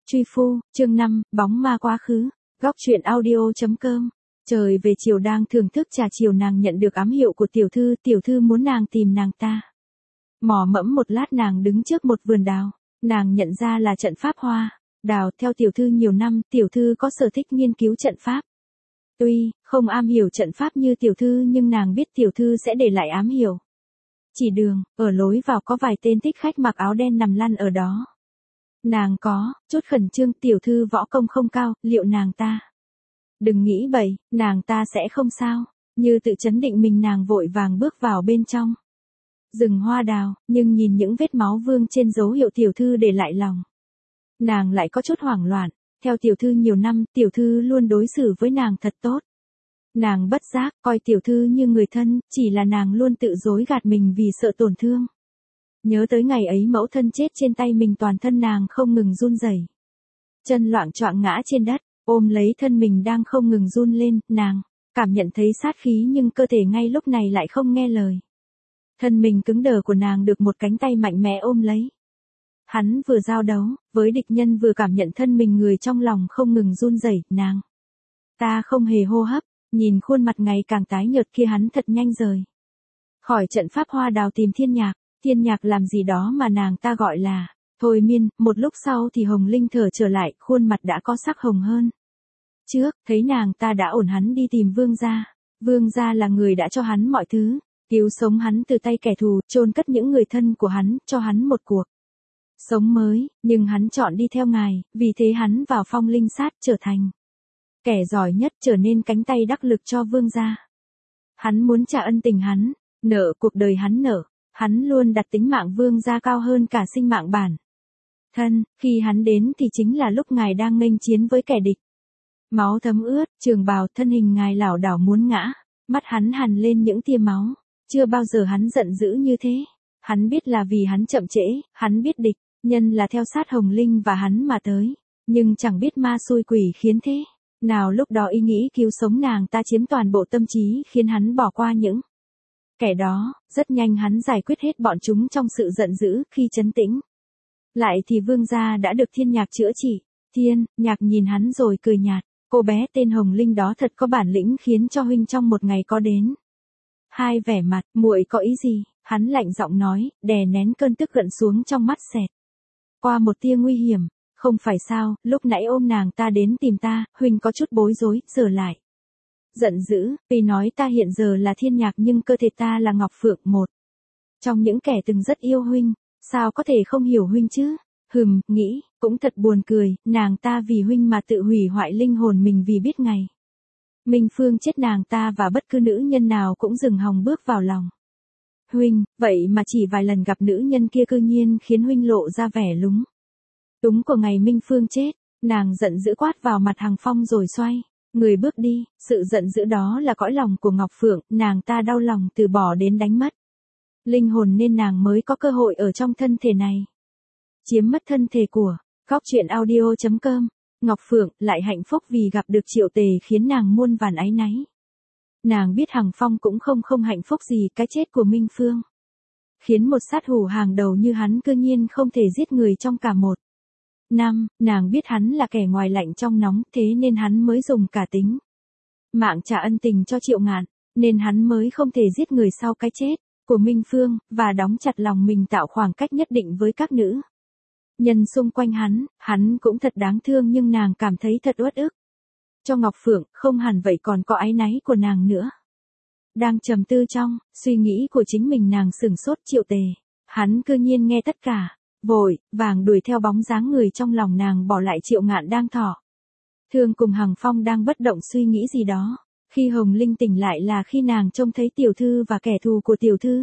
Truy phu, chương 5, bóng ma quá khứ. Góc truyện audio.com. Trời về chiều đang thưởng thức trà chiều, nàng nhận được ám hiệu của tiểu thư muốn nàng tìm nàng ta. Mò mẫm một lát, nàng đứng trước một vườn đào, nàng nhận ra là trận pháp hoa đào. Theo tiểu thư nhiều năm, tiểu thư có sở thích nghiên cứu trận pháp. Tuy không am hiểu trận pháp như tiểu thư, nhưng nàng biết tiểu thư sẽ để lại ám hiệu. Chỉ đường, ở lối vào có vài tên thích khách mặc áo đen nằm lăn ở đó. Nàng có chút khẩn trương, tiểu thư võ công không cao, liệu nàng ta? Đừng nghĩ bậy, nàng ta sẽ không sao. Như tự chấn định mình, nàng vội vàng bước vào bên trong rừng hoa đào, nhưng nhìn những vết máu vương trên dấu hiệu tiểu thư để lại lòng, nàng lại có chút hoảng loạn. Theo tiểu thư nhiều năm, tiểu thư luôn đối xử với nàng thật tốt. Nàng bất giác coi tiểu thư như người thân, chỉ là nàng luôn tự dối gạt mình vì sợ tổn thương. Nhớ tới ngày ấy mẫu thân chết trên tay mình, toàn thân nàng không ngừng run rẩy, chân loạng choạng ngã trên đất, ôm lấy thân mình đang không ngừng run lên. Nàng cảm nhận thấy sát khí, nhưng cơ thể ngay lúc này lại không nghe lời. Thân mình cứng đờ của nàng được một cánh tay mạnh mẽ ôm lấy. Hắn vừa giao đấu với địch nhân, vừa cảm nhận thân mình người trong lòng không ngừng run rẩy. Nàng ta không hề hô hấp, nhìn khuôn mặt ngày càng tái nhợt kia, hắn thật nhanh rời khỏi trận pháp hoa đào tìm Thiên Nhạc. Thiên Nhạc làm gì đó mà nàng ta gọi là thôi miên. Một lúc sau thì Hồng Linh thở trở lại, khuôn mặt đã có sắc hồng hơn trước. Thấy nàng ta đã ổn, hắn đi tìm Vương gia. Vương gia là người đã cho hắn mọi thứ, cứu sống hắn từ tay kẻ thù, chôn cất những người thân của hắn, cho hắn một cuộc sống mới. Nhưng hắn chọn đi theo ngài, vì thế hắn vào phong linh sát, trở thành kẻ giỏi nhất, trở nên cánh tay đắc lực cho Vương gia. Hắn muốn trả ân tình hắn, nợ cuộc đời hắn nợ. Hắn luôn đặt tính mạng Vương gia cao hơn cả sinh mạng bản thân. Khi hắn đến thì chính là lúc ngài đang nghênh chiến với kẻ địch. Máu thấm ướt trường bào, thân hình ngài lảo đảo muốn ngã, mắt hắn hằn lên những tia máu. Chưa bao giờ hắn giận dữ như thế. Hắn biết là vì hắn chậm trễ, hắn biết địch nhân là theo sát Hồng Linh và hắn mà tới, nhưng chẳng biết ma xui quỷ khiến thế nào lúc đó ý nghĩ cứu sống nàng ta chiếm toàn bộ tâm trí, khiến hắn bỏ qua những kẻ đó. Rất nhanh hắn giải quyết hết bọn chúng trong sự giận dữ. Khi trấn tĩnh lại thì Vương gia đã được Thiên Nhạc chữa trị. Thiên Nhạc nhìn hắn rồi cười nhạt. Cô bé tên Hồng Linh đó thật có bản lĩnh, khiến cho huynh trong một ngày có đến hai vẻ mặt. Muội có ý gì? Hắn lạnh giọng nói, đè nén cơn tức giận xuống trong mắt, xẹt qua một tia nguy hiểm. Không phải sao, lúc nãy ôm nàng ta đến tìm ta, huynh có chút bối rối, giờ lại giận dữ. Tuy nói ta hiện giờ là Thiên Nhạc, nhưng cơ thể ta là Ngọc Phượng, một trong những kẻ từng rất yêu huynh, sao có thể không hiểu huynh chứ? Nghĩ cũng thật buồn cười, nàng ta vì huynh mà tự hủy hoại linh hồn mình, vì biết ngày Minh Phương chết, nàng ta và bất cứ nữ nhân nào cũng dừng hòng bước vào lòng huynh. Vậy mà chỉ vài lần gặp nữ nhân kia, cư nhiên khiến huynh lộ ra vẻ lúng túng của ngày Minh Phương chết. Nàng giận dữ quát vào mặt Hằng Phong rồi xoay người bước đi. Sự giận dữ đó là cõi lòng của Ngọc Phượng, nàng ta đau lòng từ bỏ đến đánh mất linh hồn, nên nàng mới có cơ hội ở trong thân thể này chiếm mất thân thể của. Góc truyện audio.com. Ngọc Phượng lại hạnh phúc vì gặp được Triệu Tề, khiến nàng muôn vàn áy náy. Nàng biết Hằng Phong cũng không hạnh phúc gì. Cái chết của Minh Phương khiến một sát thủ hàng đầu như hắn cư nhiên không thể giết người trong cả một năm. Nàng biết hắn là kẻ ngoài lạnh trong nóng, thế nên hắn mới dùng cả tính mạng trả ân tình cho Triệu Ngạn, nên hắn mới không thể giết người sau cái chết của Minh Phương, và đóng chặt lòng mình, tạo khoảng cách nhất định với các nữ nhân xung quanh hắn. Hắn cũng thật đáng thương, nhưng nàng cảm thấy thật uất ức cho Ngọc Phượng. Không hẳn vậy, còn có áy náy của nàng nữa. Đang trầm tư trong suy nghĩ của chính mình, nàng sửng sốt. Triệu Tề, hắn cư nhiên nghe tất cả, vội vàng đuổi theo bóng dáng người trong lòng nàng, bỏ lại Triệu Ngạn đang thỏ thương cùng Hằng Phong đang bất động suy nghĩ gì đó. Khi Hồng Linh tỉnh lại là khi nàng trông thấy tiểu thư và kẻ thù của tiểu thư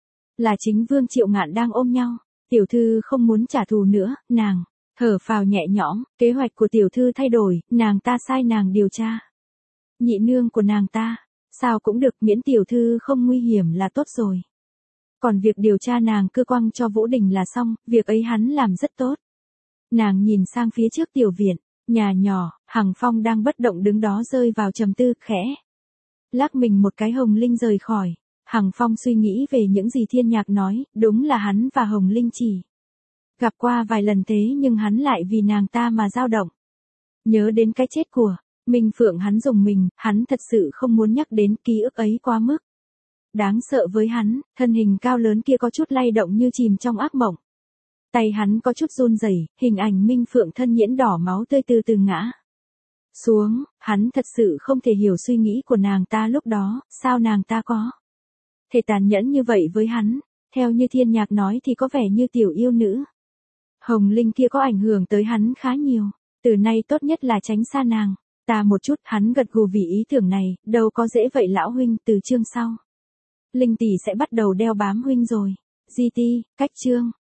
là chính Vương Triệu Ngạn đang ôm nhau. Tiểu thư không muốn trả thù nữa, nàng thở phào nhẹ nhõm. Kế hoạch của tiểu thư thay đổi, nàng ta sai nàng điều tra nhị nương của nàng ta. Sao cũng được, miễn tiểu thư không nguy hiểm là tốt rồi. Còn việc điều tra nàng cư quăng cho Vũ Đình là xong, việc ấy hắn làm rất tốt. Nàng nhìn sang phía trước tiểu viện, nhà nhỏ, Hằng Phong đang bất động đứng đó, rơi vào trầm tư, khẽ lắc mình một cái. Hồng Linh rời khỏi. Hằng Phong suy nghĩ về những gì Thiên Nhạc nói, đúng là hắn và Hồng Linh chỉ Gặp qua vài lần thế nhưng hắn lại vì nàng ta mà dao động. Nhớ đến cái chết của Minh Phượng hắn dùng mình, hắn thật sự không muốn nhắc đến ký ức ấy quá mức. Đáng sợ với hắn, thân hình cao lớn kia có chút lay động như chìm trong ác mộng. Tay hắn có chút run rẩy, hình ảnh Minh Phượng thân nhiễm đỏ máu tươi từ từ ngã xuống, hắn thật sự không thể hiểu suy nghĩ của nàng ta lúc đó, sao nàng ta có thể tàn nhẫn như vậy với hắn. Theo như Thiên Nhạc nói thì có vẻ như tiểu yêu nữ Hồng Linh kia có ảnh hưởng tới hắn khá nhiều, từ nay tốt nhất là tránh xa nàng ta một chút. Hắn gật gù vì ý tưởng này, đâu có dễ vậy lão huynh. Từ chương sau, Linh tỷ sẽ bắt đầu đeo bám huynh rồi. GT, cách chương